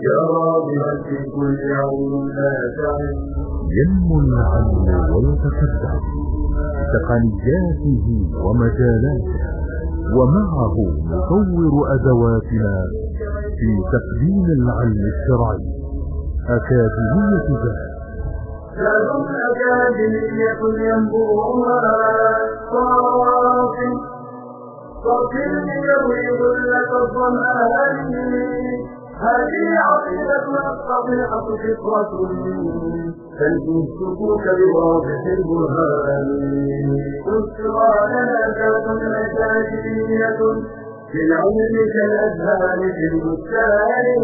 يا راغبا في كل يوم نافع ينمو العلم ويتقدم بتقنياته ومجالاته، ومعه نطور أدواتنا في تقديم العلم الشرعي. أكاديمية ذات أكاديمية ينبوعها صافٍ يروي لك الظمآن. هذه عقيدتنا الصحيحة فطرة تنجو السلوك بواضح البرهان. بشرى لنا ذات أكاديمية للعلم كالأزهار في البستان.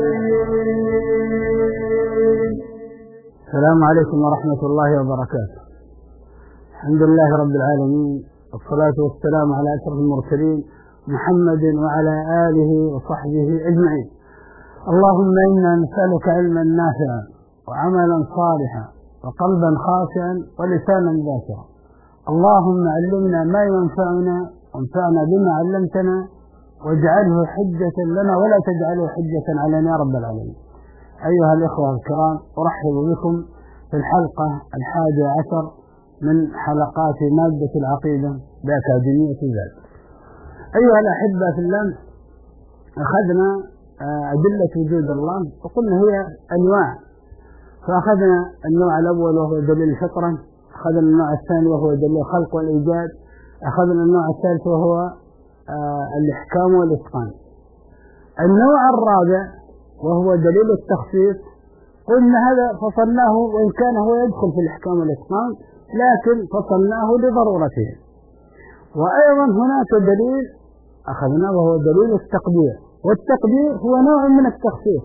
السلام عليكم ورحمة الله وبركاته. الحمد لله رب العالمين، والصلاة والسلام على أشرف المرسلين محمد وعلى آله وصحبه أجمعين. اللهم إنا نسألك علما نافعا وعملا صالحا وقلبا خاشعا ولسانا ذاكرا. اللهم علمنا ما ينفعنا وانفعنا بما علمتنا، واجعله حجة لنا ولا تجعله حجة علينا يا رب العالمين. أيها الإخوة الكرام، أرحب بكم في الحلقة 11 من حلقات مادة العقيدة بأكاديمية ذات. أيها الأحبة في الله، أخذنا أدلة وجود الله وقلنا هي أنواع، فأخذنا النوع الأول وهو دليل الفطرة، أخذنا النوع الثاني وهو دليل الخلق والإيجاد، أخذنا النوع الثالث وهو الإحكام والإتقان. النوع الرابع وهو دليل التخصيص، قلنا هذا فصلناه، وإن كان هو يدخل في الإحكام والإتقان لكن فصلناه لضرورته. وأيضا هناك دليل أخذناه وهو دليل التقدير، والتقدير هو نوع من التخصيص،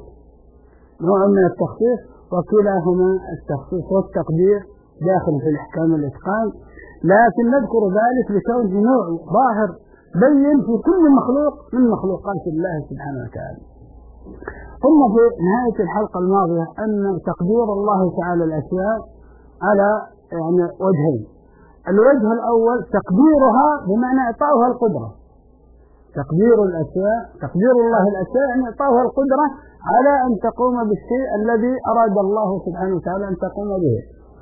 وكلاهما التخصيص والتقدير داخل في الإحكام والإتقان، لكن نذكر ذلك لكونه نوع ظاهر بين في كل مخلوق من مخلوقات الله سبحانه وتعالى. ثم في نهاية الحلقة الماضية أن تقدير الله تعالى الأشياء على وجهين. الوجه الأول تقديرها بمعنى إعطاؤها القدرة، تقدير الله الأشياء يعني إعطاؤها القدرة على أن تقوم بالشيء الذي أراد الله سبحانه وتعالى أن تقوم به.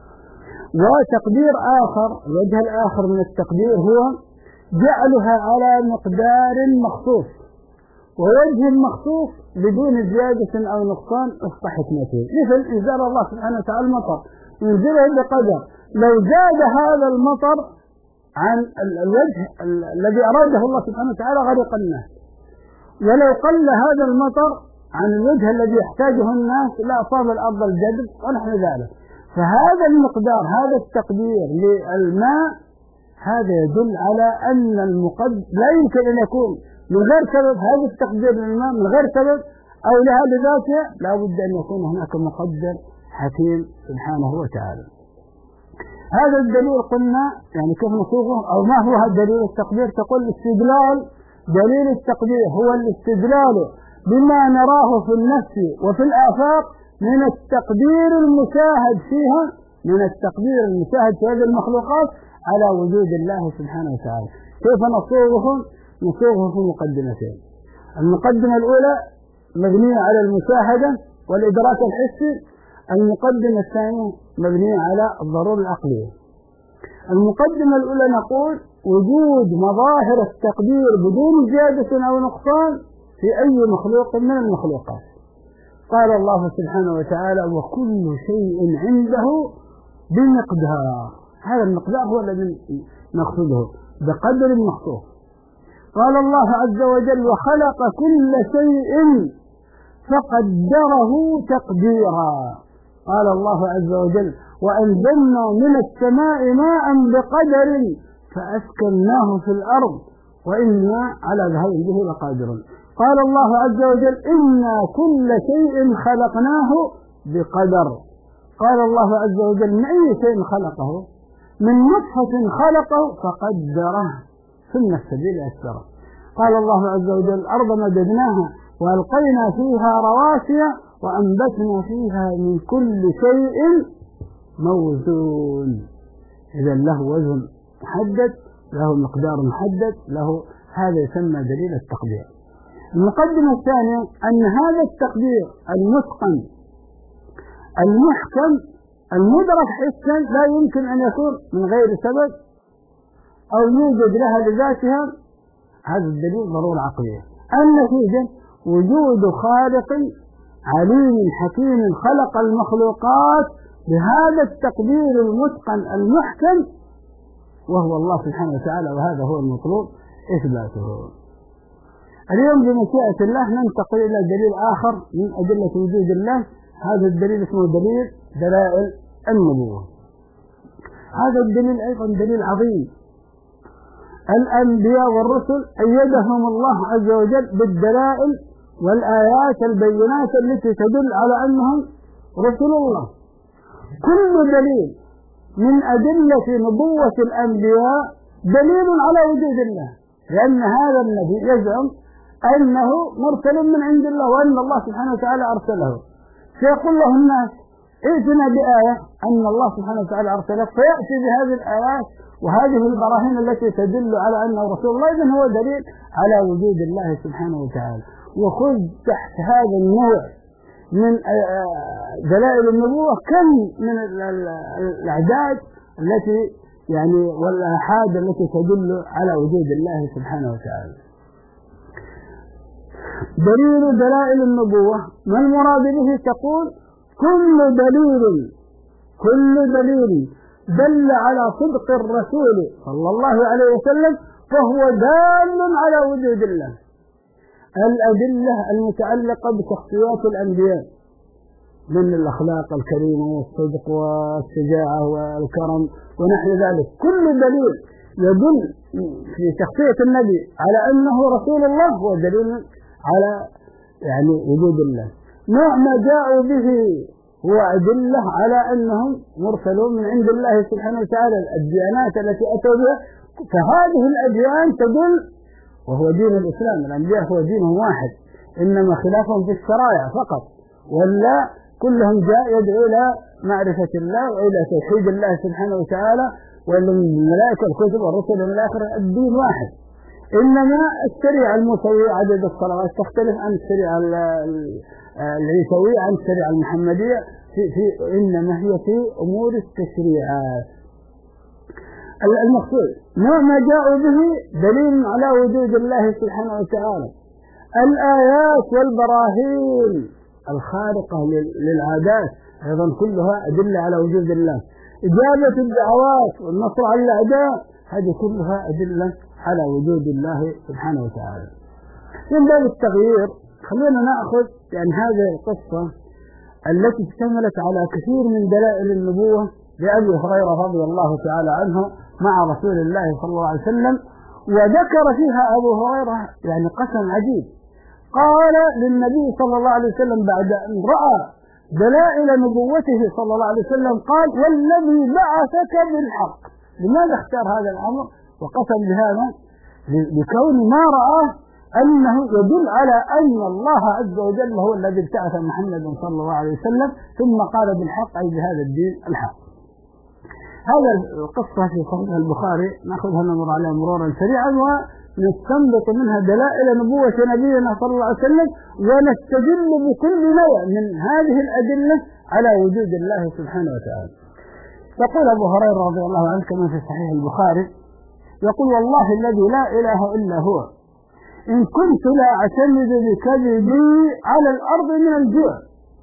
وتقدير آخر، الوجه الآخر من التقدير هو جعلها على مقدار مخصوص ووجه مخصوص بدون زيادة أو نقصان وفق حكمته، مثل إنزال الله سبحانه وتعالى المطر، ينزله بقدر، لو زاد هذا المطر عن الوجه الذي أراده الله سبحانه وتعالى غرق الناس، ولو قل هذا المطر عن الوجه الذي يحتاجه الناس لأصاب الأرض الجدب ونحو ذلك. فهذا المقدار، هذا التقدير للماء، هذا يدل على أن المقدر لا يمكن أن يكون من غير سبب، هذا التقدير للماء من غير سبب أو لها بذاتها، لا بد أن يكون هناك مقدر حكيم سبحانه وتعالى. هذا الدليل قلنا كيف نصوغه أو ما هو دليل التقدير؟ تقول الاستدلال، دليل التقدير هو الاستدلال بما نراه في النفس وفي الآفاق من التقدير المشاهد فيها، في هذه المخلوقات على وجود الله سبحانه وتعالى. كيف نصوغه في مقدمتين. المقدمة الأولى مبنية على المشاهدة والإدراك الحسي، المقدمة الثانية مبنية على الضرورة العقلية. المقدمة الأولى نقول وجود مظاهر التقدير بدون زيادة أو نقصان في أي مخلوق من المخلوقات. قال الله سبحانه وتعالى وكل شيء عنده بمقدار، هذا المقدار هو الذي نقصده بقدر مخصوص. قال الله عز وجل وخلق كل شيء فقدره تقديرا. قال الله عز وجل وأنزلنا من السماء ماء بقدر فأسكناه في الأرض وإنا على ذهاب به لقادرون. قال الله عز وجل إنا كل شيء خلقناه بقدر. قال الله عز وجل من أي شيء خلقه؟ من نطفة خلقه فقدره ثم السبيل يسره. قال الله عز وجل الأرض مددناها وألقينا فيها رواسي وأنبتنا فيها من كل شيء موزون. إذا له وزن محدد، له مقدار محدد، له هذا يسمى دليل التقدير. المقدمة الثانية أن هذا التقدير المتقن المحكم المدرك حسا لا يمكن أن يكون من غير سبب أو يوجد لها لذاتها. هذا الدليل ضرورة عقلية. النتيجة وجود خالق عليم حكيم خلق المخلوقات بهذا التقدير المتقن المحكم وهو الله سبحانه وتعالى، وهذا هو المطلوب إثباته. اليوم بمشيئة الله ننتقل إلى دليل آخر من أدلة وجود الله. هذا الدليل اسمه دلائل النبوة. هذا الدليل أيضا دليل عظيم. الأنبياء والرسل أيدهم الله عز وجل بالدلائل والآيات البينات التي تدل على أنهم رسل الله. كل دليل من أدلة نبوة الأنبياء دليل على وجود الله، لأن هذا النبي يزعم أنه مرسل من عند الله وأن الله سبحانه وتعالى أرسله. سيقول له الناس ائتنا بآية أن الله سبحانه وتعالى أرسله، فيأتي بهذه الآيات وهذه البراهين التي تدل على أنه رسول الله، إذن هو دليل على وجود الله سبحانه وتعالى. وخذ تحت هذا النوع من دلائل النبوة كم من الأعداد التي يعني والآحاد التي تدل على وجود الله سبحانه وتعالى. دلائل النبوة ما المراد به؟ تقول كل دليل دل على صدق الرسول صلى الله عليه وسلم فهو دال على وجود الله. الأدلة المتعلقة بشخصيات الأنبياء من الأخلاق الكريمة والصدق والشجاعة والكرم ونحو ذلك، كل دليل يدل في شخصية النبي على أنه رسول الله هو دليل على يعني وجود الله. نوع ما جاءوا به هو أدلة على أنهم مرسلون من عند الله سبحانه وتعالى. الديانات التي أتوا بها فهذه الأديان تدل، وهو دين الإسلام، الأنبياء هو دين واحد، إنما خلافهم في الشرائع فقط، ولا كلهم جاء يدعو إلى معرفة الله وإلى توحيد الله سبحانه وتعالى، والملائكة والكتب والرسل إلى آخره الدين واحد. إنما الشريعة الموسوية عدد الصلوات تختلف عن الشريعة العيسوية عن الشريعة المحمدية إنما هي في أمور التشريعات. المقصود نوع ما جاءوا به دليل على وجود الله سبحانه وتعالى. الآيات والبراهين الخارقة للعادات أيضا كلها أدلة على وجود الله. إجابة الدعوات والنصر على الأعداء هذه كلها أدلة على وجود الله سبحانه وتعالى. من باب التغيير خلينا نأخذ يعني هذه القصة التي اشتملت على كثير من دلائل النبوة لأبي هريرة رضي الله تعالى عنه مع رسول الله صلى الله عليه وسلم، وذكر فيها أبو هريرة يعني قسم عجيب. قال للنبي صلى الله عليه وسلم بعد أن رأى دلائل نبوته صلى الله عليه وسلم قال والذي بعثك بالحق. لماذا اختار هذا الأمر وقسم بهذا؟ لكون ما رآه أنه يدل على أن الله عز وجل هو الذي ابتعث محمد صلى الله عليه وسلم، ثم قال بالحق أي بهذا الدين الحق. هذا القصة في صحيح البخاري نأخذها نمر عليها مرورا سريعا ونستنبط منها دلائل نبوة نبينا صلى الله عليه وسلم، ونستدل بكل نوع من هذه الأدلة على وجود الله سبحانه وتعالى. يقول أبو هريرة رضي الله عنه كما في صحيح البخاري يقول والله الذي لا إله إلا هو إن كنت لا أعتمد بكذبي على الأرض من الجوع،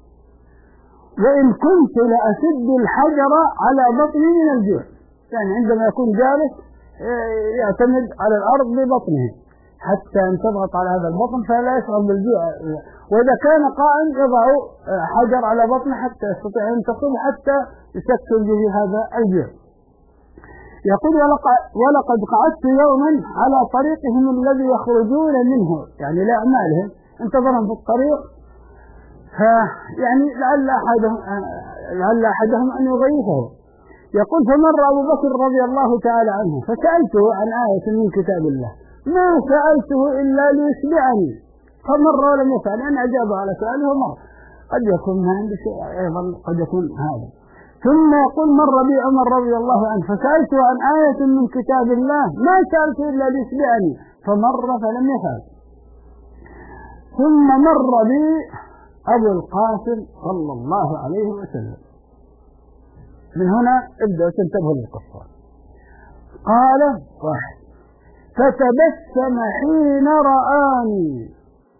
وإن كنت لأسد الحجر على بطني من الجوع. يعني عندما يكون جالس يعتمد على الأرض ببطنه حتى أن تضغط على هذا البطن فلا يشعر بالجوع، وإذا كان قائم يضع حجر على بطنه حتى يستطيع أن ينتصب حتى يسكن به هذا الجوع. يقول ولقد قعدت يوما على طريقهم الذي يخرجون منه يعني لأعمالهم، انتظرهم في الطريق يعني لعل أحدهم أن يضيفه. يقول فمر أبو بكر رضي الله تعالى عنه فسألته عن آية من كتاب الله ما سألته إلا ليشبعني، فمر ولم يفعل أن أجاب على سؤاله ومر. قد يكون ما عندي شيء أيضا قد يكون هذا. ثم يقول مر بي عمر رضي الله عنه فسألته عن آية من كتاب الله ما سألته إلا ليشبعني، فمر فلم يفعل. ثم مر بي أبو القاسم صلى الله عليه وسلم. من هنا ابدأ تنتبه للقصة. قال: واحد: فتبسم حين رآني.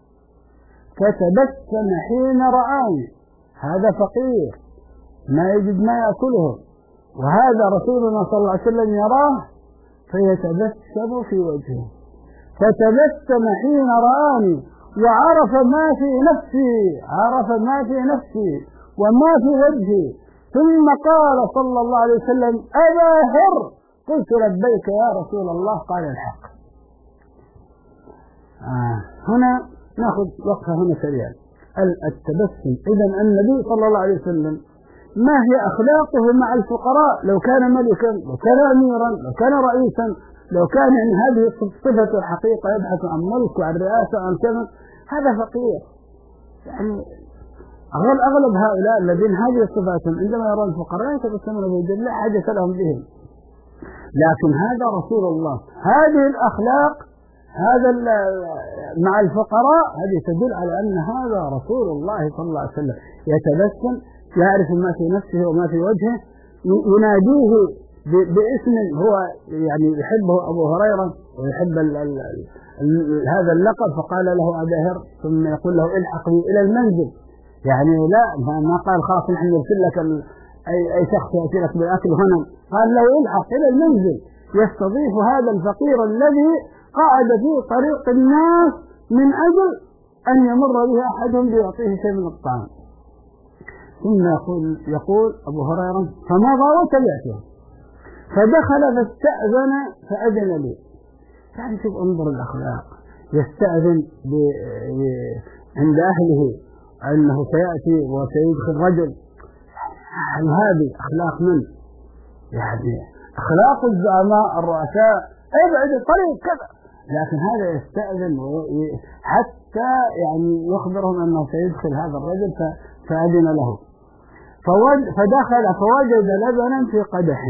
فتبسم حين رآني، هذا فقير ما يجد ما يأكله، وهذا رسولنا صلى الله عليه وسلم يراه فيتبسم في وجهه. فتبسم حين رآني وعرف ما في نفسي، عرف ما في نفسي وما في وجهي، ثم قال صلى الله عليه وسلم: أبا هر. قلت: لبيك يا رسول الله. قال: الحق. هنا نأخذ وقفة هنا سريعا. التبسم. إذن النبي صلى الله عليه وسلم ما هي أخلاقه مع الفقراء؟ لو كان ملكا، لو كان أميرا، لو كان رئيسا، لو كان يعني هذه صفة الحقيقة يبحث عن ملك وعن رئاسة وعن كذا، هذا فقير. يعني أغلب هؤلاء الذين هذه صفاتهم عندما يرون الفقراء يتبسمون بوجه لا حاجة لهم بهم. لكن هذا رسول الله، هذه الأخلاق هذا مع الفقراء هذه تدل على أن هذا رسول الله صلى الله عليه وسلم. يتبسم، يعرف ما في نفسه وما في وجهه، يناديه باسم هو يعني يحبه أبو هريرة ويحب هذا اللقب، فقال له أبا هر، ثم يقول له: الحق بي إلى المنزل. يعني لا ما قال خلاص نحن نرسل لك أي شخص يأتي لك بالأكل هنا، قال له: الحق إلى المنزل. يستضيف هذا الفقير الذي قعد في طريق الناس من أجل أن يمر به أحدهم ليعطيه شيء من الطعام. ثم يقول أبو هريرة: فمضى وتبعته، فدخل فاستأذن فأذن لي. يعني شوف انظر الأخلاق، يستأذن عند أهله أنه سيأتي وسيدخل رجل. هذه أخلاق من؟ يعني أخلاق الزعماء الرؤساء، ابعد الطريق كذا، لكن هذا يستأذن حتى يعني يخبرهم أنه سيدخل هذا الرجل فأذن له. فدخل فوجد لبنا في قدح،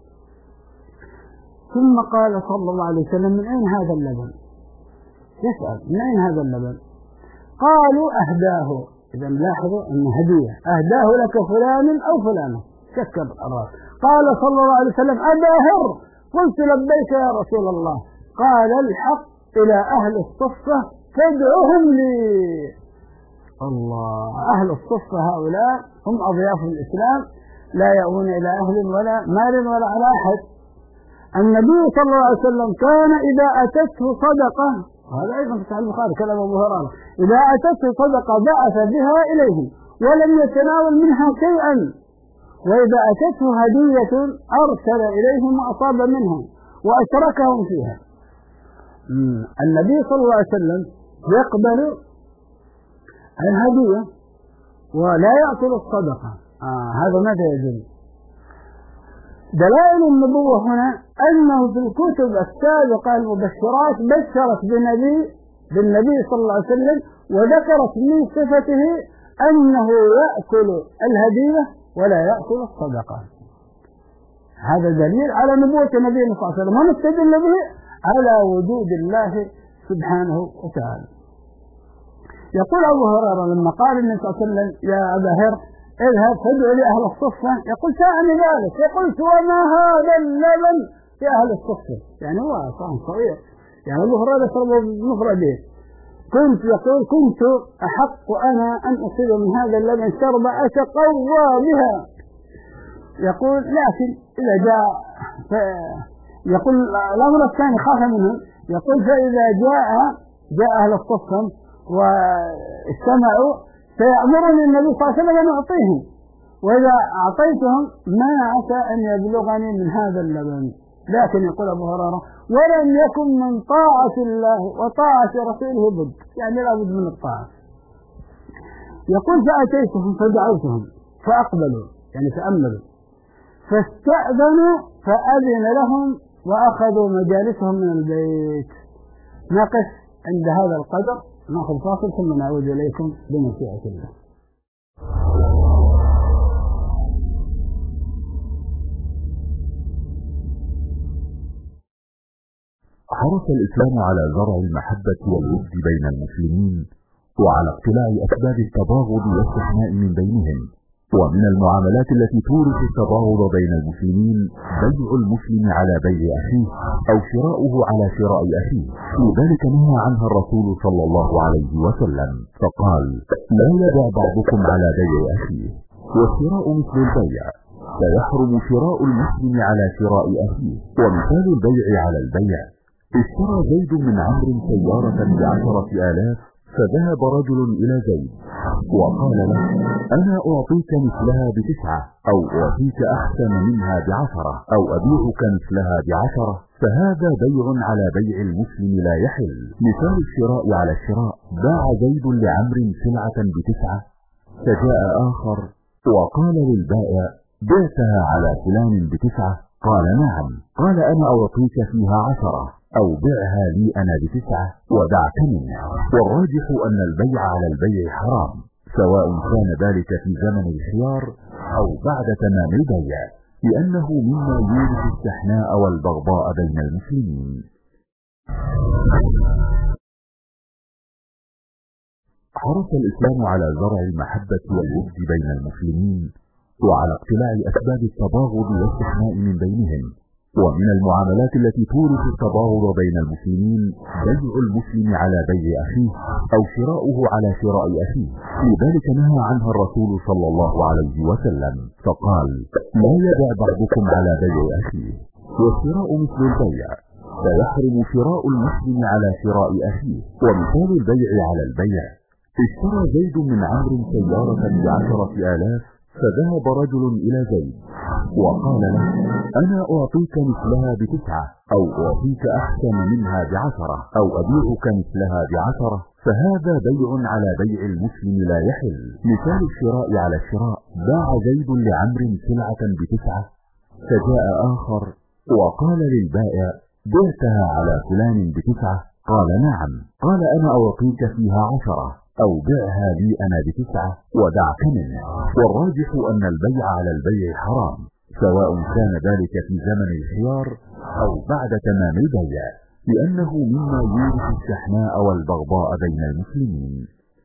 ثم قال صلى الله عليه وسلم: من أين هذا اللبن؟ يسأل: من أين هذا اللبن؟ قالوا: أهداه. إذا لاحظوا أن هدية، أهداه لك فلان أو فلانة. شكر الراس. قال صلى الله عليه وسلم: أبا هر. قلت: لبيك يا رسول الله. قال: الحق إلى أهل الصفة فادعوهم لي. الله، أهل الصفة هؤلاء هم أضياف الإسلام، لا يأوون إلى أهل ولا مال ولا على أحد. النبي صلى الله عليه وسلم كان إذا أتته صدقة، هذا أيضا في صحيح البخاري كلام أبو هريرة، إذا أتته صدقة بعث بها إليهم ولم يتناول منها شيئا، وإذا أتته هدية أرسل إليهم وأصاب منها وأشركهم فيها. النبي صلى الله عليه وسلم يقبل الهدية ولا يأكل الصدقة. هذا ماذا يدل؟ دلائل النبوة هنا أنه في الكتب السابقة المبشرات بشرت بالنبي صلى الله عليه وسلم، وذكرت من صفته أنه يأكل الهدية ولا يأكل الصدقة. هذا دليل على نبوة النبي صلى الله عليه وسلم، ونستدل به على وجود الله سبحانه وتعالى. يقول أبو هريرة لما قال النبي صلى الله عليه وسلم: يا أبا هر اذهب فادعو لأهل الصفة، يقول: سأعني ذلك. يقولت: وما هذا اللبن في أهل الصفة؟ يعني هو صحن صغير، يعني أبو هريرة يشرب مفرده. يقول: كنت أحق أنا أن أصيب من هذا اللبن شربة أتقوى بها. يقول: لكن إذا يقول الأمر الثاني خاف منهم. يقول: فإذا جاء أهل الصفة واجتمعوا سيأمرني النبي صلى الله عليه وسلم أن أعطيهم، وإذا أعطيتهم ما عسى أن يبلغني من هذا اللبن. لكن يقول أبو هريرة: ولم يكن من طاعة الله وطاعة رسوله بد، يعني لا بد من الطاعة. يقول: فأتيتهم فدعوتهم فأقبلوا، يعني تأملوا، فاستأذنوا فأذن لهم وأخذوا مجالسهم من البيت. نقف عند هذا القدر، نأخذ فاصل ثم نعود إليكم بمشيئة الله. حرص الإسلام على زرع المحبة والود بين المسلمين وعلى اقتلاع أسباب التباغض والاستحناء من بينهم. ومن المعاملات التي تورث التباغض بين المسلمين بيع المسلم على بيع أخيه أو شراؤه على شراء أخيه، لذلك نهى عنها الرسول صلى الله عليه وسلم فقال: لا يبع بعضكم على بيع أخيه. والشراء مثل البيع، لا يحرم شراء المسلم على شراء أخيه. ومثال البيع على البيع: اشترى زيد من عمرو سيارة ب10,000، فذهب رجل إلى زيد وقال له: أنا أعطيك مثلها ب9، أو أعطيك أحسن منها ب10، أو أبيعك مثلها ب10، فهذا بيع على بيع المسلم لا يحل. مثال الشراء على الشراء: باع زيد لعمرو سلعة ب9، فجاء آخر وقال للبائع: بعتها على فلان ب9؟ قال: نعم. قال: أنا أعطيك فيها 10، أو بعها لي أنا ب9 ودعك منه. والراجح أن البيع على البيع حرام، سواء كان ذلك في زمن الخيار أو بعد تمام البيع، لأنه مما يورث الشحناء والبغضاء بين المسلمين. حرص الإسلام على زرع المحبة والود بين المسلمين، وعلى اقتلاع أسباب التباغض والاستحناء من بينهم. ومن المعاملات التي تورث التباغض بين المسلمين بيع المسلم على بيع أخيه أو شراؤه على شراء أخيه، لذلك نهى عنها الرسول صلى الله عليه وسلم فقال: لا يبع بعضكم على بيع أخيه. والشراء مثل البيع، لا يحرم شراء المسلم على شراء أخيه. ومثال البيع على البيع: اشترى زيد من عمرو سيارة ب10,000، فذهب رجل إلى زيد وقال له: أنا أعطيك مثلها ب9، أو أعطيك أحسن منها ب10، أو أبيعك مثلها ب10، فهذا بيع على بيع المسلم لا يحل. مثال الشراء على الشراء: باع زيد لعمرو سلعة ب9، فجاء آخر وقال للبائع: بعتها على فلان ب9؟ قال: نعم. قال: أنا أعطيك فيها 10، أو بعها لي أنا ب9 ودعك منه. والراجح أن البيع على البيع حرام، سواء كان ذلك في زمن الخيار أو بعد تمام البيع، لأنه مما يورث الشحناء والبغضاء بين المسلمين.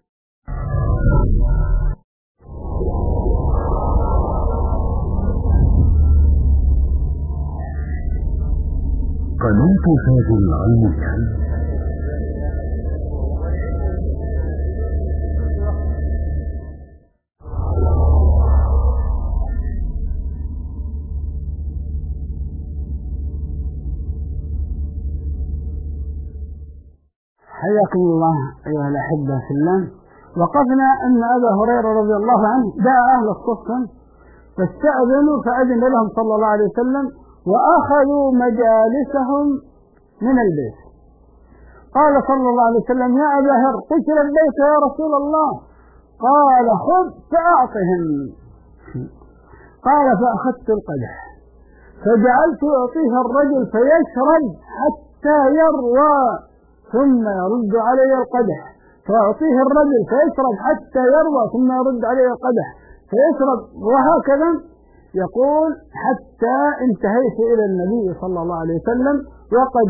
قناة فاز العلمية. حياكم الله أيها الأحبة في الله. وقفنا أن أبا هريرة رضي الله عنه دعا أهل الصفة فاستأذنوا فأذن لهم صلى الله عليه وسلم وأخذوا مجالسهم من البيت. قال صلى الله عليه وسلم: يا أبا هر، قلت لبيك يا رسول الله. قال: خذ فأعطهم. قال: فأخذت القدح فجعلت أعطيه الرجل فيشرب حتى يروى، ثم يرد علي القدح، فأعطيه الرجل فيشرب حتى يروى، ثم يرد علي القدح فيشرب، وهكذا يقول حتى انتهيت إلى النبي صلى الله عليه وسلم وقد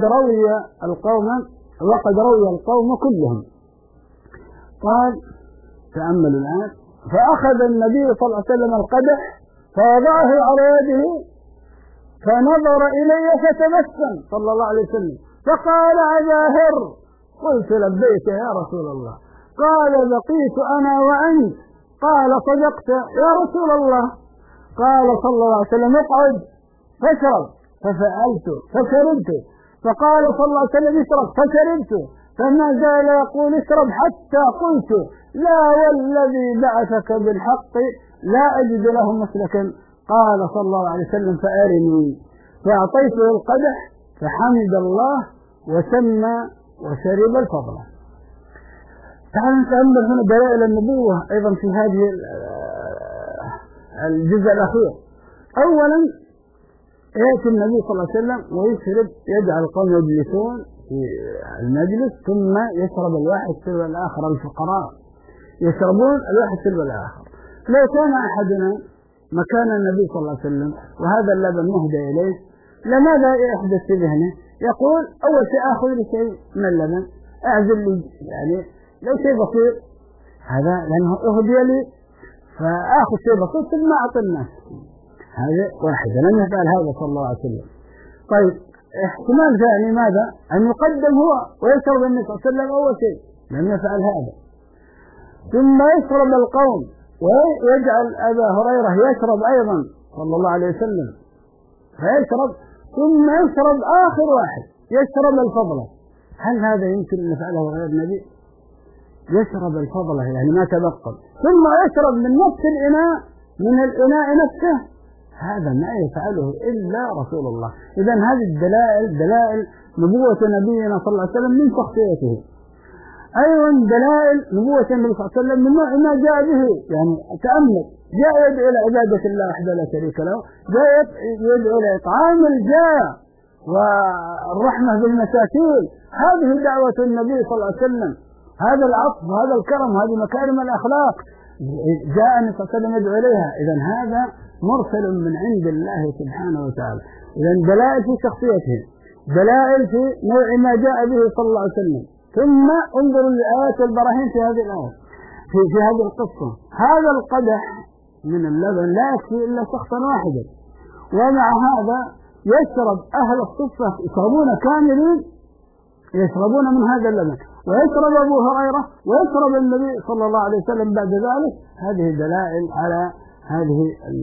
روي القوم كلهم. قال: تأملوا الآن: فأخذ النبي صلى الله عليه وسلم القدح فوضعه على يده، فنظر إلي فتبسم صلى الله عليه وسلم فقال: أبا هر. قلت: لبيك يا رسول الله. قال: بقيت أنا وأنت. قال: صدقت يا رسول الله. قال صلى الله عليه وسلم: اقعد فاشرب. ففعلت فشربت. فقال صلى الله عليه وسلم: اشرب. فشربت. فما زال يقول: اشرب، حتى قلت: لا والذي بعثك بالحق لا أجد له مسلكا. قال صلى الله عليه وسلم: فأرني. فأعطيته القدح فحمد الله وسمى وشرب الفضل. تعالوا نتأمل هنا دلائل النبوة أيضا في هذه الجزء الأخير. أولا يأتي النبي صلى الله عليه وسلم ويشرب، يجعل القوم يجلسون في المجلس ثم يشرب الواحد سلب الآخر. الفقراء يشربون الواحد سلب الآخر. لو كان أحدنا مكان النبي صلى الله عليه وسلم وهذا اللبن مهدى إليه، لماذا يحدث في ذهنه؟ يقول: أول شيء أخذ لي شيء من اللبن، أعزل لي، يعني لو شيء بسيط هذا لأنه أهدي لي فآخذ شيء بسيط ثم أعطي الناس. هذا واحدة لم يفعل هذا صلى الله عليه وسلم. طيب احتمال ثاني ماذا؟ أن يقدم هو ويشرب النبي صلى الله عليه وسلم أول شيء، لم يفعل هذا. ثم يشرب القوم ويجعل أبا هريرة يشرب أيضا صلى الله عليه وسلم فيشرب، ثم يشرب آخر واحد يشرب الفضلة. هل هذا يمكن أن يفعله غير النبي؟ يشرب الفضلة يعني ما تبقى، ثم يشرب من نفس الإناء من الإناء نفسه، هذا ما يفعله إلا رسول الله. إذن هذه دلائل نبوة نبينا صلى الله عليه وسلم من شخصيته. أيضا دلائل نبوة النبي صلى الله عليه وسلم من نوع ما جاء به، يعني تأمل، جاء يدعو إلى عبادة الله وحده لا شريك له، جاء يدعو إلى إطعام الجائع والرحمة بالمساكين، هذه دعوة النبي صلى الله عليه وسلم، هذا العطف وهذا الكرم وهذه مكارم الأخلاق جاء النبي صلى الله عليه وسلم يدعو إليها. إذن هذا مرسل من عند الله سبحانه وتعالى. إذن دلائل في شخصيته، دلائل في نوع ما جاء به صلى الله عليه وسلم. ثم انظروا الآيات والبراهين في هذه الآية في هذه القصة. هذا القدح من اللبن لا يكفي إلا شخصا واحدا، ومع هذا يشرب أهل الصفة يشربون كاملين، يشربون من هذا اللبن، ويشرب أبو هريرة ويشرب النبي صلى الله عليه وسلم بعد ذلك. هذه دلائل على هذه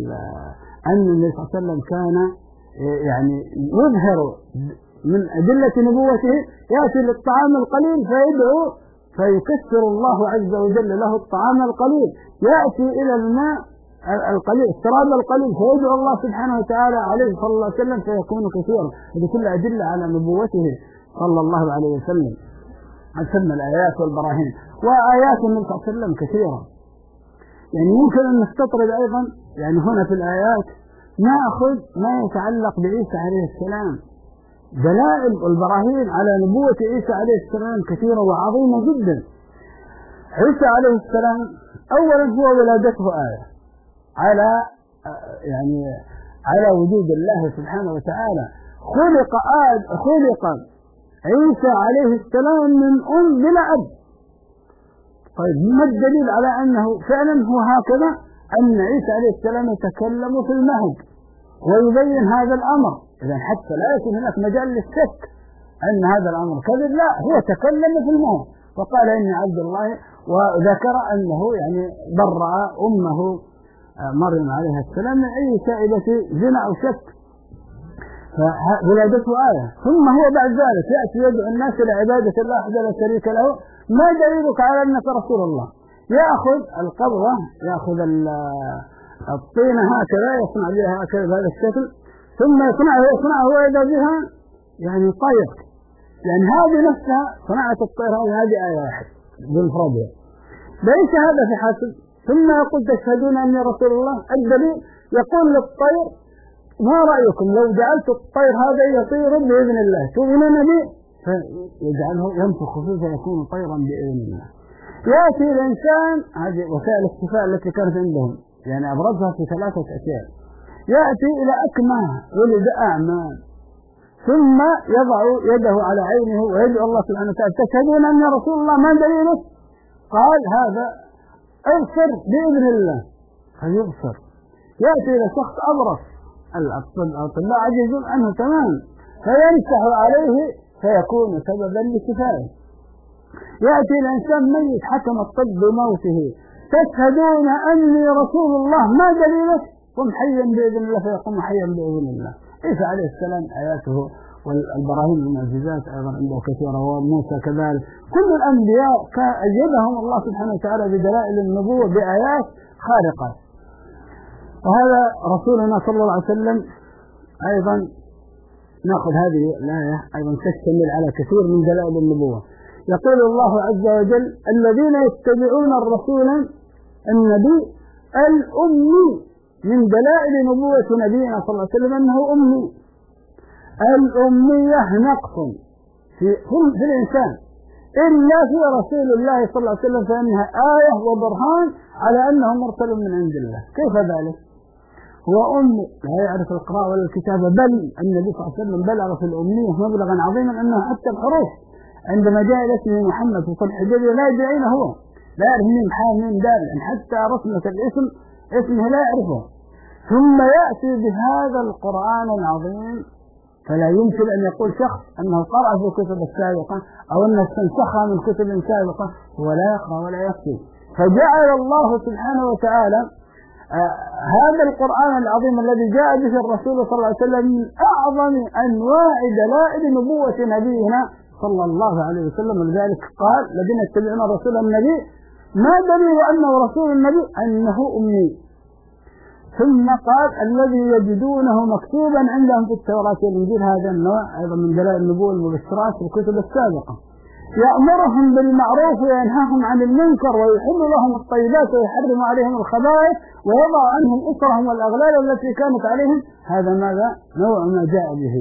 أن النبي صلى الله عليه وسلم كان يعني يظهر من أدلة نبوته، يأتي للطعام القليل فيدعو فيكسر الله عز وجل له الطعام القليل، يأتي إلى الماء القليل الشراب القليل فيدعو الله سبحانه وتعالى عليه صلى الله عليه وسلم فيكون كثيرا. هذه كلها أدلة على نبوته صلى الله عليه وسلم. أسمى الآيات والبراهين، وآيات النبي صلى الله عليه وسلم كثيرة. يعني يمكن أن نستطرد أيضا يعني هنا في الآيات نأخذ ما يتعلق بعيسى عليه السلام. دلائل والبراهين على نبوة عيسى عليه السلام كثيرة وعظيمة جدا. عيسى عليه السلام أولا هو ولادته آية على وجود الله سبحانه وتعالى. خلق عيسى عليه السلام من بلا أب. طيب ما الدليل على أنه فعلا هو هكذا؟ أن عيسى عليه السلام يتكلم في المهد ويبين هذا الأمر. إذا حتى لا يكون هناك مجال للشك أن هذا الأمر كذب، لا، هو تكلم في المهد وقال إني عبد الله، وذكر أنه يعني برأ أمه مريم عليها السلام من أي شائبة زنا أو شك، فولادته آية. ثم هو بعد ذلك يأتي يدعو الناس إلى عبادة الله وحده لا شريك له. ما دليلك على أنك رسول الله؟ يأخذ القبضة، يأخذ الطينة هكذا يصنع بها هكذا بهذا الشكل، ثم يصنعه ويدعو بها يعني طير. يعني هذه نفسها صناعة الطير هذه آية واحد بانفرادها، ليس هذا في حسب. ثم يقول تشهدون أني رسول الله. الدليل يقول للطير ما رأيكم لو جعلت الطير هذا يطير بإذن الله تؤمنون به؟ فيجعله ينفخ فيه فيكون طيرا بإذن الله. يأتي الإنسان، هذه وسائل الاختفاء التي كانت عندهم يعني أبرزها في 3 أشياء. يأتي إلى أكمه ولد أعمى ثم يضع يده على عينه ويدعو الله سبحانه وتعالى تشهدون أن رسول الله. ما دليله؟ قال هذا ابصر بإذن الله فيبصر. يأتي إلى شخص أبرص، الأطباء عجزون عنه تماما فيمسح عليه فيكون سببا لشفائه. يأتي الإنسان ميت حكم الطب بموته تشهدون أني رسول الله. ما دليله؟ قم حيا بإذن الله فيقوم حيا بإذن الله. عيسى عليه السلام آياته والبراهين والمعجزات أيضا عنده كثيرة، وموسى كذلك. كل الأنبياء أيدهم الله سبحانه وتعالى بدلائل النبوة بآيات خارقة. وهذا رسولنا صلى الله عليه وسلم أيضا نأخذ هذه الآية أيضا تشتمل على كثير من دلائل النبوة. يقول الله عز وجل الذين يتبعون الرسول النبي الأمي. من دلائل نبوة نبينا صلى الله عليه وسلم أنه أمي. الأمية نقص في الإنسان إلا في رسول الله صلى الله عليه وسلم، فإنها آية وبرهان على أنه مرسل من عند الله. كيف ذلك؟ هو أمي لا يعرف القراءة ولا الكتابة، بل النبي صلى الله عليه وسلم بلغ في الأمية مبلغا عظيما أنه حتى الحروف عندما جاء إلى اسمه محمد في صلح الحديبية لا يدري أين هو، لا يعرف من حال من دال، حتى رسمة الاسم اسمه لا يعرفه، ثم يأتي بهذا القرآن العظيم. فلا يمكن أن يقول شخص أنه قرأ في الكتب السابقة أو أنه استنسخها من كتب سابقة ولا يقرأ ولا يكتب. فجعل الله سبحانه وتعالى هذا القرآن العظيم الذي جاء به الرسول صلى الله عليه وسلم من أعظم أنواع دلائل نبوة نبينا صلى الله عليه وسلم. ولذلك قال الذين يتبعون رسول النبي ما دليل أنه رسول النبي أنه أمي. ثم قال الذي يجدونه مكتوبا عندهم في التوراة والإنجيل، هذا النوع أيضا من دلائل النبوة المبشرات في الكتب السابقة، يأمرهم بالمعروف وينهاهم عن المنكر ويحل لهم الطيبات ويحرم عليهم الخبائث ويضع عنهم إصرهم والأغلال التي كانت عليهم. هذا ماذا؟ نوع ما جاء به.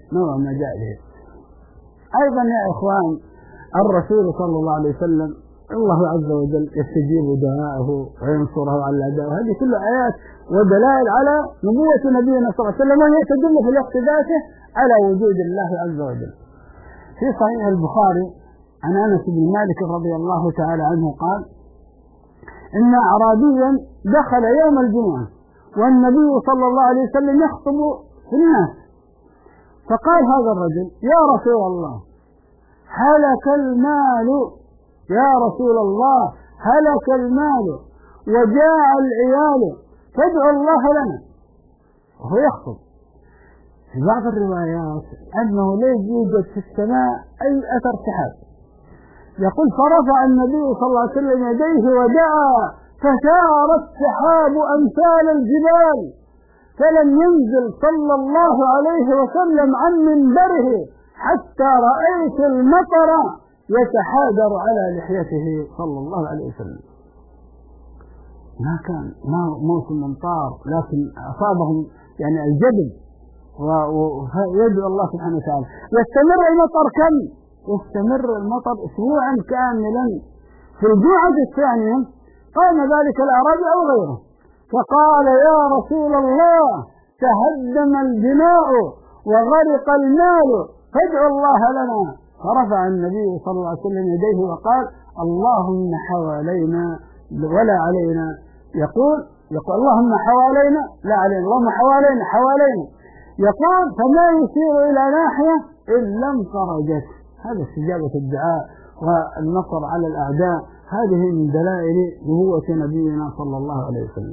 أيضا يا إخوان الرسول صلى الله عليه وسلم الله عز وجل يستجيب دعاءه وينصره على الأعداء، وهذه كل آيات ودلائل على نبوة نبينا صلى الله عليه وسلم، وهي تدل في الوقت ذاته على وجود الله عز وجل. في صحيح البخاري عن أنس بن مالك رضي الله تعالى عنه قال إن أعرابيا دخل يوم الجمعة والنبي صلى الله عليه وسلم يخطب في الناس، فقال هذا الرجل يا رسول الله هلك المال، يا رسول الله هلك المال وجاع العيال فادعوا الله لنا، وهو يخطب. في بعض الروايات أنه ليس يوجد في السماء أي أثر سحاب، يقول فرفع النبي صلى الله عليه وسلم يديه ودعا فسار السحاب أمثال الجبال، فلم ينزل صلى الله عليه وسلم عن منبره حتى رأيت المطر يتحادر على لحيته صلى الله عليه وسلم. ما كان موسم امطار، لكن أصابهم يعني الجبل، ويدعو الله سبحانه وتعالى. يستمر المطر كم؟ يستمر المطر أسبوعا كاملا. في الجمعة الثانية قام ذلك الأعرابي أو غيره فقال يا رسول الله تهدم البناء وغرق المال فادعوا الله لنا، فرفع النبي صلى الله عليه وسلم يديه وقال اللهم حوالينا ولا علينا، يقول اللهم حوالينا لا علينا، اللهم حوالينا، يقول فما يسير إلى ناحية إلا انفرجت. هذا استجابة الدعاء والنصر على الأعداء، هذه من دلائل نبوة نبينا صلى الله عليه وسلم.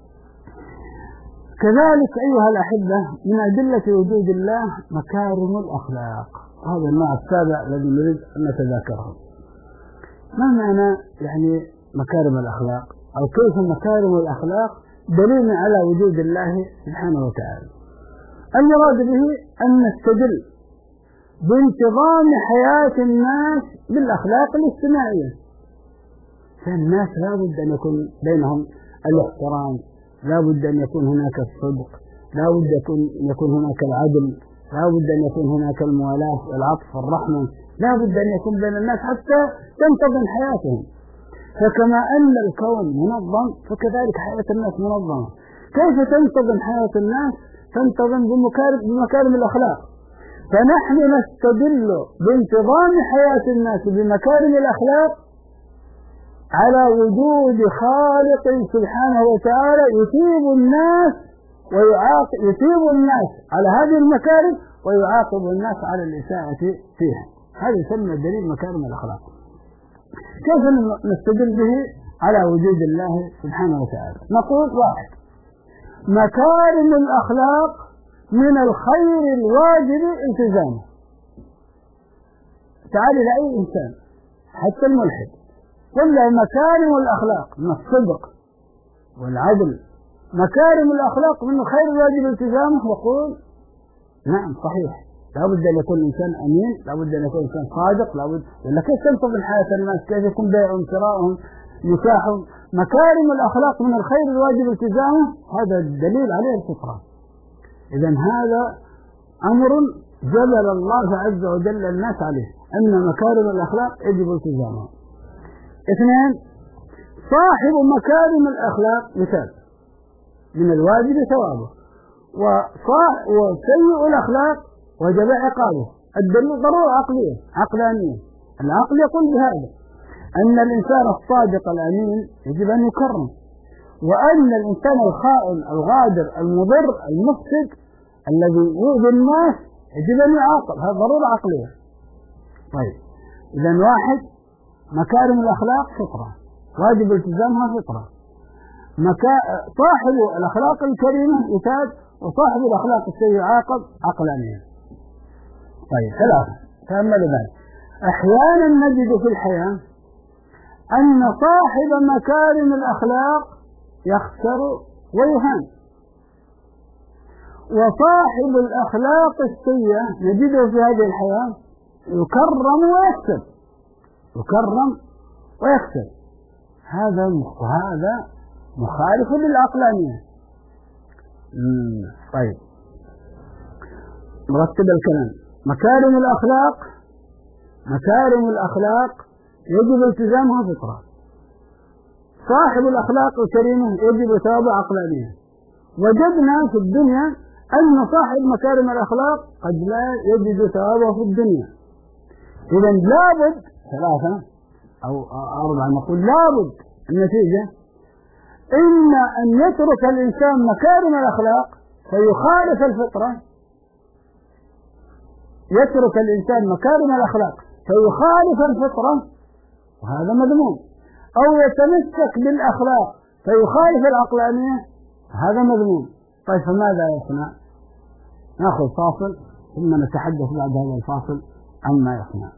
كذلك أيها الأحبة من أدلة وجود الله مكارم الأخلاق، هذا النوع السابع الذي نريد أن نتذاكره. ما معنى يعني مكارم الأخلاق، أو كيف مكارم الأخلاق دليل على وجود الله سبحانه وتعالى؟ المراد به أن نستدل بانتظام حياة الناس بالأخلاق الاجتماعية، فالناس لا بد أن يكون بينهم الاحترام، لا بد أن يكون هناك الصدق، لا بد أن يكون هناك العدل، لا بد أن يكون هناك الموالاة والعطف والرحمة، لا بد أن يكون بين الناس حتى تنتظم حياتهم. فكما أن الكون منظم فكذلك حياة الناس منظمة. كيف تنتظم حياة الناس؟ تنتظم بمكارم الأخلاق. فنحن نستدل بانتظام حياة الناس بمكارم الأخلاق على وجود خالق سبحانه وتعالى يثيب الناس على هذه المكارم ويعاقب الناس على الإساءة فيها. هذا يسمى دليل مكارم الأخلاق. كيف نستدل به على وجود الله سبحانه وتعالى؟ نقول واحد، مكارم الأخلاق من الخير الواجب التزامه. تعال إلى أي إنسان حتى الملحد قل له مكارم الأخلاق من الصدق والعدل، مكارم الأخلاق من الخير الواجب التزامه، يقول نعم صحيح، لا بد أن يكون إنسان أمين، لا بد أن يكون إنسان صادق، لا بد. ولا كيف تنتظم حياة الناس؟ كيف يكون بيعهم شراؤهم نكاحهم؟ مكارم الأخلاق من الخير الواجب التزامه، هذا الدليل عليه الفطرة. إذا هذا أمر جبل الله عز وجل الناس عليه، أن مكارم الأخلاق يجب التزامها. اثنين، صاحب مكارم الأخلاق مثال من الواجب ثوابه، وسيء الأخلاق وجب عقابه. الدليل ضرورة عقلية عقلانية، العقل يقول بهذا. أن الإنسان الصادق الأمين يجب أن يكرم، وأن الإنسان الخائن الغادر المضر المفسد الذي يؤذي الناس يجب أن يعاقب. هذا ضرورة عقلية. طيب، إذا واحد، مكارم الأخلاق فطرة واجب التزامها فطرة. صاحب الأخلاق الكريمة يثاب، وصاحب الأخلاق السيئة يعاقب عقلانيا. طيب، ثلاثة، تأملوا ذلك. أحيانا نجد في الحياة أن صاحب مكارم الأخلاق يخسر ويهان، وصاحب الأخلاق السيئة نجده في هذه الحياة يكرم ويكسب، يكرم ويكسب. هذا مخالف للعقلانية. طيب، نرتب الكلام. مكارم الأخلاق يجب التزامها فطرة. صاحب الأخلاق الكريمة يجب ثوابها عقلانية. وجدنا في الدنيا أن صاحب مكارم الأخلاق قد لا يجد ثوابه في الدنيا. إذا لابد ثلاثة أو أربعة، نقول لابد النتيجة إما أن يترك الإنسان مكارم الأخلاق فيخالف الفطرة، يترك الإنسان مكارم الأخلاق فيخالف الفطرة وهذا مذموم، أو يتمسك بالأخلاق فيخالف العقلانية هذا مذموم. طيب، فماذا يصنع؟ نأخذ فاصل ثم نتحدث بعد هذا الفاصل عما يصنع.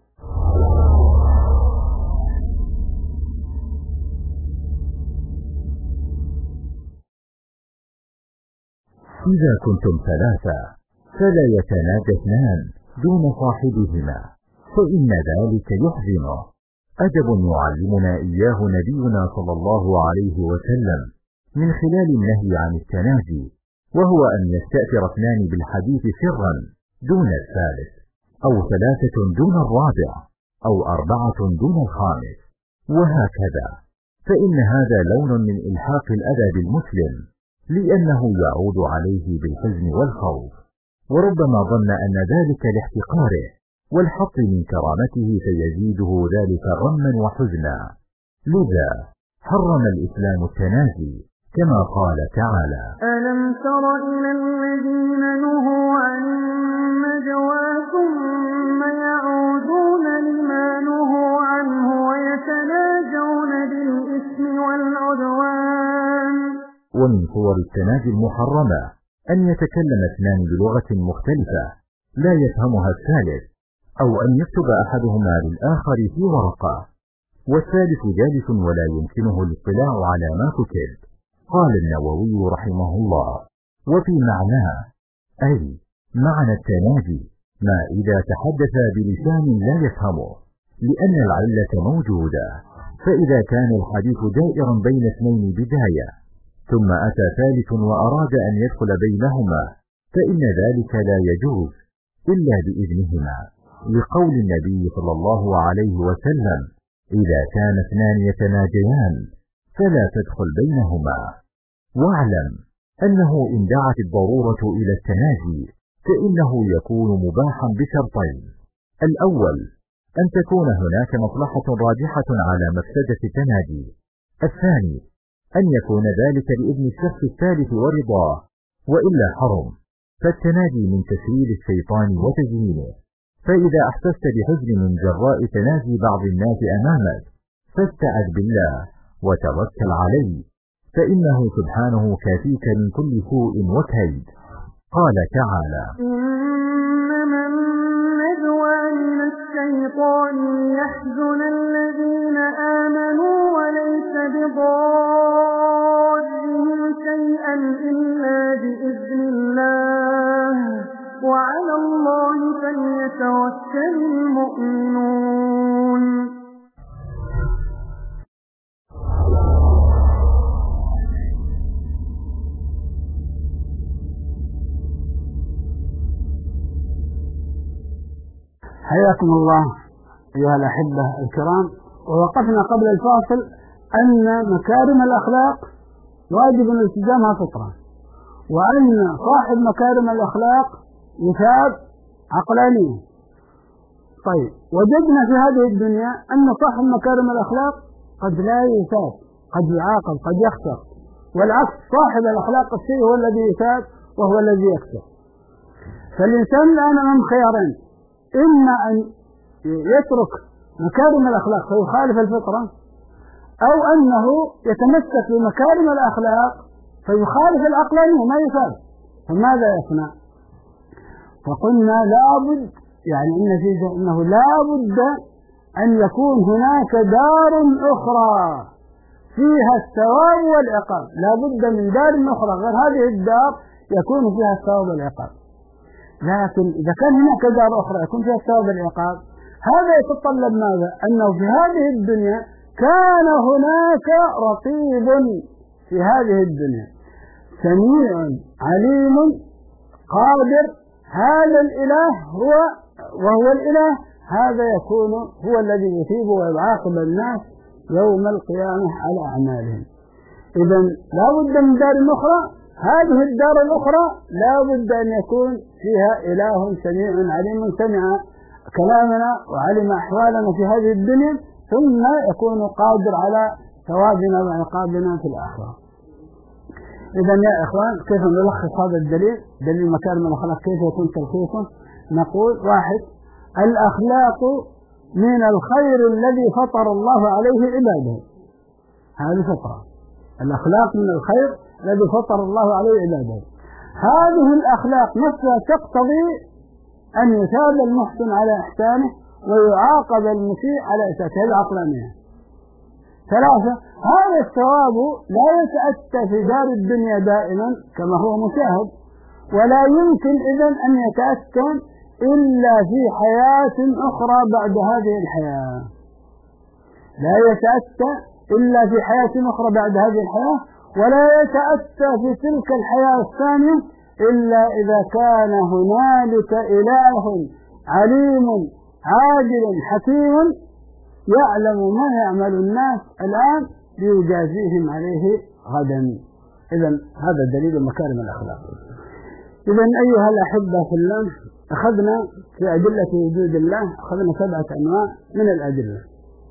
إذا كنتم ثلاثة فلا يتناجى اثنان دون صاحبهما، فإن ذلك يحزنه. أدب يعلمنا إياه نبينا صلى الله عليه وسلم من خلال النهي عن التناجي، وهو أن يستأثر اثنان بالحديث سرا دون الثالث، أو ثلاثة دون الرابع، أو أربعة دون الخامس، وهكذا. فإن هذا لون من إلحاق الأذى بالمسلم، لأنه يعود عليه بالحزن والخوف، وربما ظن أن ذلك لاحتقاره والحط من كرامته فيزيده ذلك غما وحزنا. لذا حرم الإسلام التناجي كما قال تعالى: ألم تر إلى الذين نهوا عن النجوى ثم يعودون لما نهوا عنه ويتناجون بالإثم والعدوان. ومن صور التناجي المحرمة أن يتكلم اثنان بلغة مختلفة لا يفهمها الثالث، أو أن يكتب أحدهما للآخر في ورقة والثالث جالس ولا يمكنه الاطلاع على ما كتب. قال النووي رحمه الله: وفي معناه أي معنى التناجي ما إذا تحدث بلسان لا يفهمه، لأن العلة موجودة. فإذا كان الحديث دائرا بين اثنين بداية ثم أتى ثالث وأراد أن يدخل بينهما فإن ذلك لا يجوز إلا بإذنهما، لقول النبي صلى الله عليه وسلم: إذا كان اثنان يتناجيان فلا تدخل بينهما. واعلم أنه إن دعت الضرورة إلى التناجي فإنه يكون مباحا بشرطين: الأول أن تكون هناك مصلحة راجحة على مفسدة التناجي، الثاني أن يكون ذلك بإذن الشخص الثالث ورضاه، وإلا حرم. فالتناجي من تسويل الشيطان وتزيينه، فإذا أحسست بحزن من جراء تناجي بعض الناس أمامك فاستعذ بالله وتوكل عليه، فإنه سبحانه كافيك من كل سوء وكيد. قال تعالى: إنما النجوى من الشيطان ليحزن الذين آمنوا وليس بضارهم شيئا إلا بإذن الله وعلى الله فليتوكل المؤمنون. حياكم الله أيها الأحبة الكرام. ووقفنا قبل الفاصل أن مكارم الأخلاق واجب التزامها فطرة، وأن صاحب مكارم الأخلاق يثاب عقلانيا. طيب وجدنا في هذه الدنيا أن صاحب مكارم الأخلاق قد لا يثاب، قد يعاقب، قد يخسر، والعكس صاحب الأخلاق السيء هو الذي يثاب وهو الذي يخسر. فالإنسان الآن أمام خيارين: إما أن يترك مكارم الأخلاق فيخالف الفطرة، أو أنه يتمسك بمكارم الأخلاق فيخالف العقلانية ما يثاب. فماذا يصنع؟ فقلنا لابد أنه لابد أن يكون هناك دار أخرى فيها الثواب والعقاب، لابد من دار أخرى غير هذه الدار يكون فيها الثواب والعقاب. لكن إذا كان هناك دار أخرى يكون فيها الثواب والعقاب، هذا يتطلب ماذا؟ أنه في هذه الدنيا كان هناك رقيب في هذه الدنيا سميع عليم قادر، هذا الإله وهو الإله، هذا يكون هو الذي يثيب ويعاقب الناس يوم القيامة على أعمالهم. إذن لا بد من دار أخرى، هذه الدار الأخرى لا بد أن يكون فيها إله سميع عليم سمع كلامنا وعلم أحوالنا في هذه الدنيا، ثم يكون قادر على ثوابنا وعقابنا في الآخرة. إذن يا إخوان، كيف نلخص هذا الدليل؟ دليل مكارم الأخلاق كيف يكون تلخيصه؟ نقول: 1. الأخلاق من الخير الذي فطر الله عليه عباده، هذه فطرة. الأخلاق من الخير الذي فطر الله عليه عباده. هذه الأخلاق نفسها تقتضي أن يثاب المحسن على إحسانه ويعاقب المسيء على إساءته العقلانية. 3. هذا الثواب لا يتأتى في دار الدنيا دائما كما هو مشاهد، ولا يمكن إذن أن يتأتى إلا في حياة أخرى بعد هذه الحياة، لا يتأتى إلا في حياة أخرى بعد هذه الحياة، ولا يتأتى في تلك الحياة الثانية إلا إذا كان هنالك إله عليم عادل حكيم يعلم ما يعمل الناس الآن ليجازيهم عليه غدا. إذن هذا دليل مكارم الأخلاق. إذن أيها الأحبة في الله، أخذنا في أدلة وجود الله أخذنا 7 أنواع من الأدلة.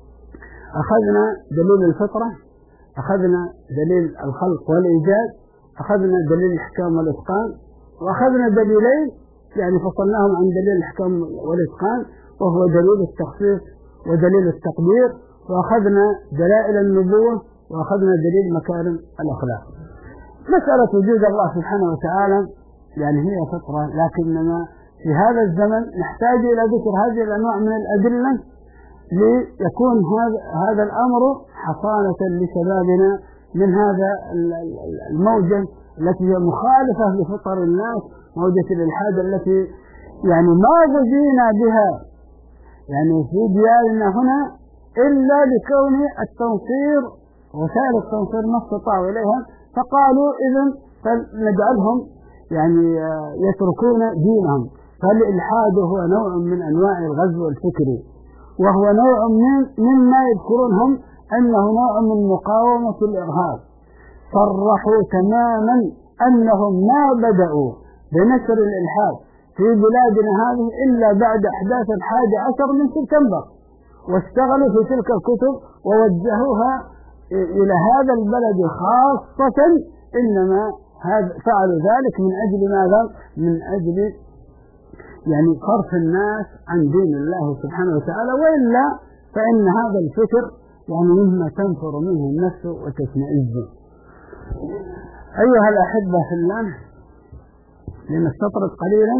أخذنا دليل الفطرة، أخذنا دليل الخلق والإيجاد، أخذنا دليل الإحكام والإتقان، وأخذنا دليلين فصلناهم عن دليل الإحكام والإتقان وهو دليل التخصيص ودليل التقدير، وأخذنا دلائل النبوة، وأخذنا دليل مكارم الأخلاق. مسألة وجود الله سبحانه وتعالى هي فطرة، لكننا في هذا الزمن نحتاج إلى ذكر هذه الأنواع من الأدلة ليكون هذا الأمر حصانة لشبابنا من هذا الموجة التي هي مخالفة لفطر الناس، موجة الإلحاد التي ما غزينا بها في ديارنا هنا إلا لكون التنصير وسائل التنصير ما استطاعوا إليها، فقالوا إذن فنجعلهم يتركون دينهم. فالإلحاد هو نوع من أنواع الغزو الفكري، وهو نوع مما يذكرونهم أنه نوع من مقاومة الإرهاب. صرحوا تماما أنهم ما بدأوا بنشر الإلحاد في بلادنا هذه إلا بعد أحداث 11 من سبتمبر، واشتغلوا في تلك الكتب ووجهوها إلى هذا البلد خاصة، إنما فعلوا ذلك من أجل ماذا؟ من أجل صرف الناس عن دين الله سبحانه وتعالى، وإلا فإن هذا الفكر مما تنفر منه النفس وتشمئز. أيها الأحبة في الله، لنستطرد قليلا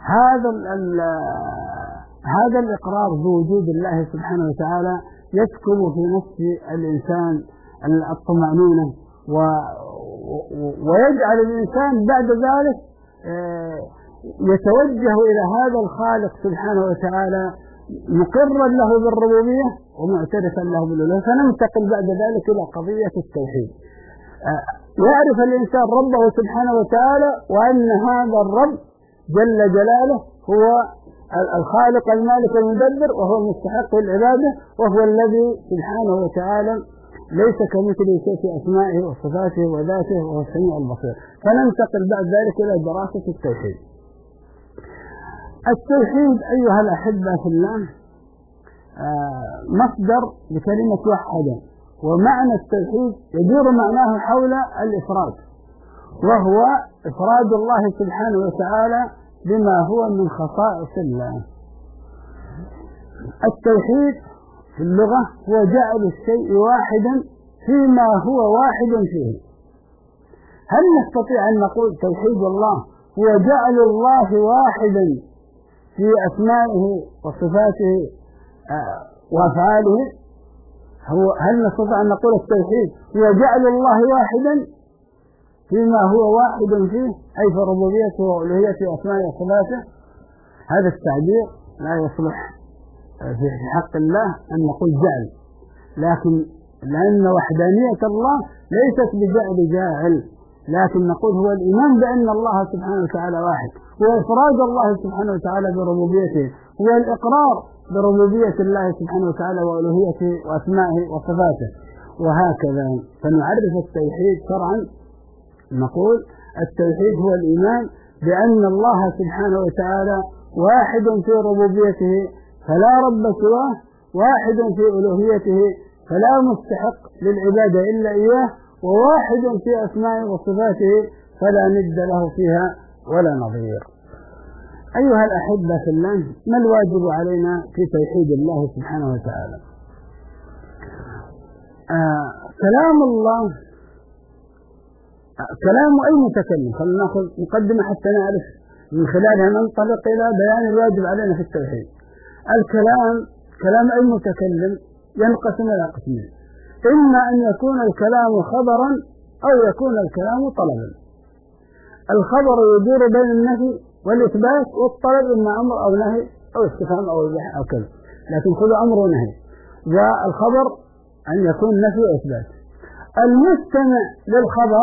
هذا الإقرار بوجود الله سبحانه وتعالى يسكب في نفس الإنسان الطمأنينة، ويجعل الإنسان بعد ذلك يتوجه إلى هذا الخالق سبحانه وتعالى مقرا له بالربوبية ومعترفا له بالألوهية. فننتقل بعد ذلك إلى قضية التوحيد. يعرف الإنسان ربه سبحانه وتعالى، وأن هذا الرب جل جلاله هو الخالق المالك المدبر، وهو المستحق للعبادة، وهو الذي سبحانه وتعالى ليس كمثله شيء في أسمائه وصفاته وذاته، وهو السميع البصير. فننتقل بعد ذلك إلى دراسة التوحيد. التوحيد أيها الأحبة في الله مصدر لكلمة وحدا، ومعنى التوحيد يدور معناه حول الإفراد، وهو إفراد الله سبحانه وتعالى بما هو من خصائص الله. التوحيد في اللغة هو جعل الشيء واحدا فيما هو واحد فيه. هل نستطيع أن نقول توحيد الله هو جعل الله واحدا في أسمائه وصفاته وأفعاله؟ هل نستطيع أن نقول التوحيد هو جعل الله واحدا فيما هو واحد فيه، أي في ربوبيته وألوهيته وأسمائه وصفاته؟ هذا التعبير لا يصلح في حق الله أن نقول جعل، لكن لأن وحدانية الله ليست بجعل جاعل، لكن نقول هو الإيمان بأن الله سبحانه وتعالى واحد، هو إفراد الله سبحانه وتعالى بربوبيته، هو الإقرار بربوبية الله سبحانه وتعالى وألوهيته وأسمائه وصفاته، وهكذا. فنعرف التوحيد شرعا نقول التوحيد هو الإيمان بأن الله سبحانه وتعالى واحد في ربوبيته فلا رب سواه، واحد في ألوهيته فلا مستحق للعبادة إلا إياه، وواحد في أسمائه وصفاته فلا ند له فيها ولا نظير. أيها الأحبة في الله، ما الواجب علينا في توحيد الله سبحانه وتعالى؟ كلام الله كلام أي متكلم. خلينا نأخذ مقدمة حتى نعرف من خلالها ننطلق إلى بيان الواجب علينا في التوحيد. الكلام كلام أي متكلم ينقسم إلى قسمين: إما أن يكون الكلام خبرا أو يكون الكلام طلبا. الخبر يدور بين النفي والإثبات، والطلب إما أمر أو نهي أو استفهام أو إباحة أو كذا، لكن كل أمر ونهي. والخبر أن يكون نفي وإثبات. المستمع للخبر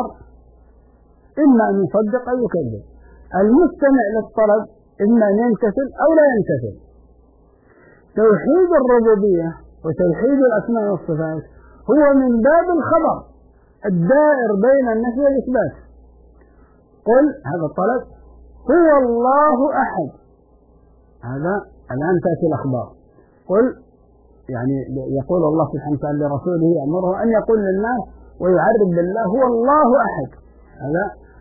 إما أن يصدق أو يكذب. المستمع للطلب إما أن يمتثل أو لا يمتثل. توحيد الربوبية وتوحيد الأسماء والصفات هو من باب الخبر الدائر بين النفي والإثبات. قل، هذا الطلب، هو الله أحد، هذا الآن تأتي الأخبار. قل يعني يقول الله سبحانه وتعالى لرسوله يأمره أن يقول للناس ويعرف بالله هو الله أحد، هذا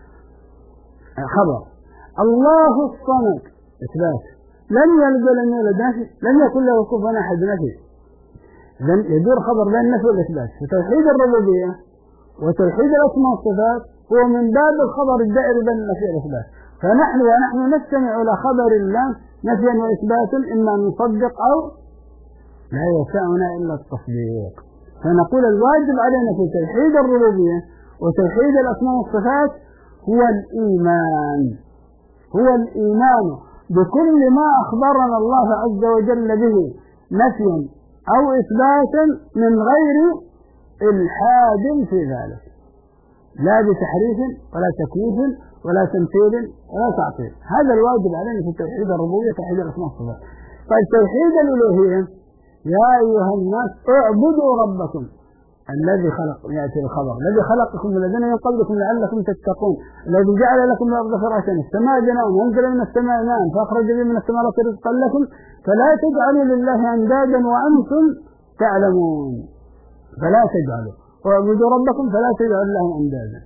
خبر. الله الصمد إثبات، لم يلد ولم يولد نفي، لم يكن له كفوا أحد نفي. إذن يدور خبر بين النفي والإثبات. فتوحيد الربوبية وتوحيد الأسماء والصفات هو من باب الخبر الدائر بين النفي والإثبات. فنحن نستمع إلى خبر الله نفيا وإثباتا، إما أن نصدق أو لا يسعنا إلا التصديق. فنقول الواجب علينا في توحيد الربوبية وتوحيد الأسماء والصفات هو الإيمان، هو الإيمان بكل ما أخبرنا الله عز وجل به نفيا أو إثباتا من غير إلحاد في ذلك، لا بتحريف ولا تكييف ولا تمثيل ولا تعطيل. هذا الواجب علينا في توحيد الربوبية وتوحيد الأسماء والصفات. طيب توحيد الألوهية: يا أيها الناس اعبدوا ربكم الذي خلق، يأتي الخبر: الذي خلقكم والذين من قبلكم لعلكم تتقون، الذي جعل لكم الأرض فراشا السماء بناء وأنزل من السماء ماء فأخرج به من الثمرات رزقا لكم فلا تجعلوا لله أندادا وأنتم تعلمون. فلا تجعلوا، واعبدوا ربكم فلا تجعلوا له أندادا.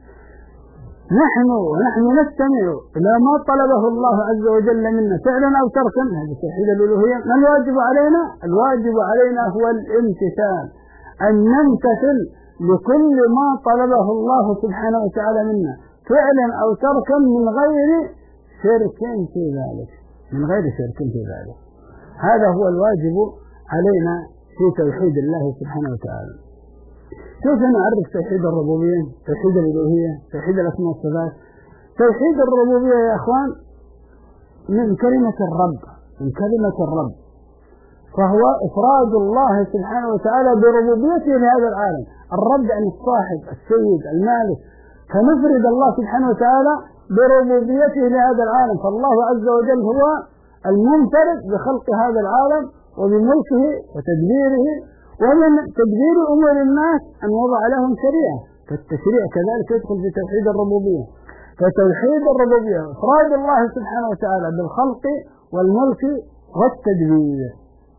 ونحن نستمع إلى ما طلبه الله عز وجل منا فعلا أو تركا، هذا توحيد الألوهية. ما الواجب علينا؟ الواجب علينا هو الامتثال، أن نمتثل لكل ما طلبه الله سبحانه وتعالى منا فعلا أو تركا من غير شرك في ذلك، من غير شرك في ذلك. هذا هو الواجب علينا في توحيد الله سبحانه وتعالى. كيف نعرف توحيد الربوبية، توحيد الألوهية، توحيد الأسماء والصفات؟ توحيد الربوبية يا أخوان من كلمة الرب، من كلمة الرب، فهو إفراد الله سبحانه وتعالى بربوبيته لهذا العالم. الرب يعني الصاحب، السيد، المالك، فنفرد الله سبحانه وتعالى بربوبيته لهذا العالم. فالله عز وجل هو المنفرد بخلق هذا العالم وبملكه وتدبيره، ومن تدبير أمور الناس أن وضع لهم شريعة، فالتشريع كذلك يدخل في توحيد الربوبية. فتوحيد الربوبية إفراد الله سبحانه وتعالى بالخلق والملك والتدبير.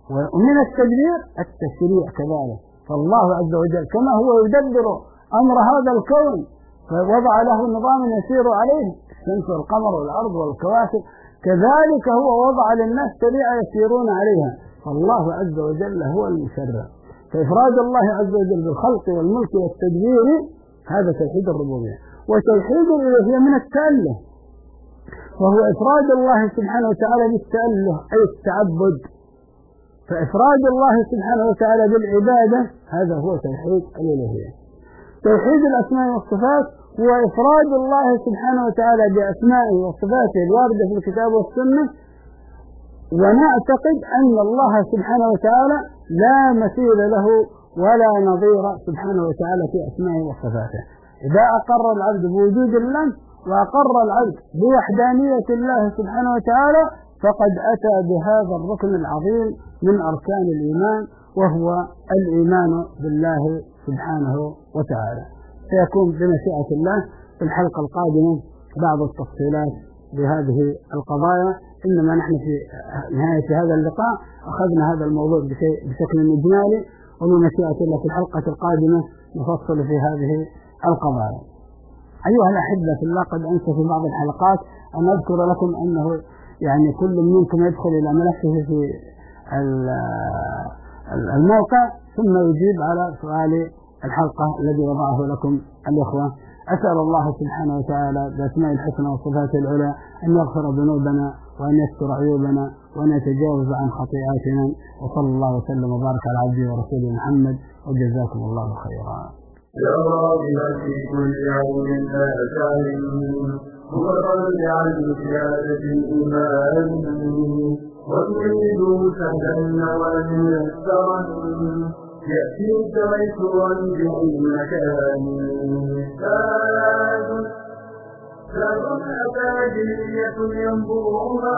ومن التدبير التشريع كذلك. فالله عز وجل كما هو يدبر أمر هذا الكون فوضع له نظاما يسير عليه الشمس والقمر والأرض والكواكب، كذلك هو وضع للناس شريعة يسيرون عليها. فالله عز وجل هو المشرع. فإفراد الله عز وجل بالخلق والملك والتدبير هذا توحيد الربوبية. وتوحيد الألوهية من التأله، وهو إفراد الله سبحانه وتعالى بالتأله أي التعبد. فإفراد الله سبحانه وتعالى بالعبادة هذا هو توحيد الألوهية. توحيد الأسماء والصفات هو إفراد الله سبحانه وتعالى بأسمائه وصفاته الواردة في الكتاب والسنة، ونعتقد أن الله سبحانه وتعالى لا مثيل له ولا نظير سبحانه وتعالى في أسمائه وصفاته. إذا أقر العبد بوجود الله وأقر العبد بوحدانية الله سبحانه وتعالى فقد أتى بهذا الركن العظيم من أركان الإيمان، وهو الإيمان بالله سبحانه وتعالى. سيكون بمشيئة الله في الحلقة القادمة بعض التفصيلات بهذه القضايا. إنما نحن في نهاية هذا اللقاء أخذنا هذا الموضوع بشكل إجمالي، وبمشيئة الله في الحلقة القادمة نفصل في هذه القضايا. أيها الأحبة في الله، قد أنسى في بعض الحلقات أن أذكر لكم أنه يعني كل منكم يدخل إلى ملفه في الموقع ثم يجيب على سؤال الحلقة الذي وضعه لكم الإخوة. أسأل الله سبحانه وتعالى بأسماء الحسنى وصفاته العلى أن يغفر ذنوبنا وأن يستر عيوبنا وأن يتجاوز عن خطيئاتنا، وصلى الله وسلم وبارك على عبده ورسوله محمد، وجزاكم الله خيرا. يا راغبا في كل يوم آثار هو الرد عن زيادة الإيمان، وتريد سهلا وميسرا يأتيك ميسورا بأي مكان. زاد أكاديمية ينظرها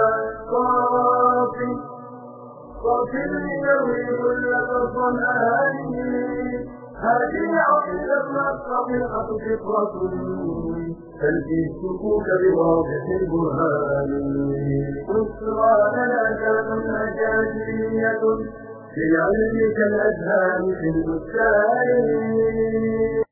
صافي ليروي كل الظمآن. هذه عقيدتنا الصحيحة فطرة تلقي السكوك بواضح البرهان. أسرى لنا كان أكاديمية في علمك الأذهان في البستان.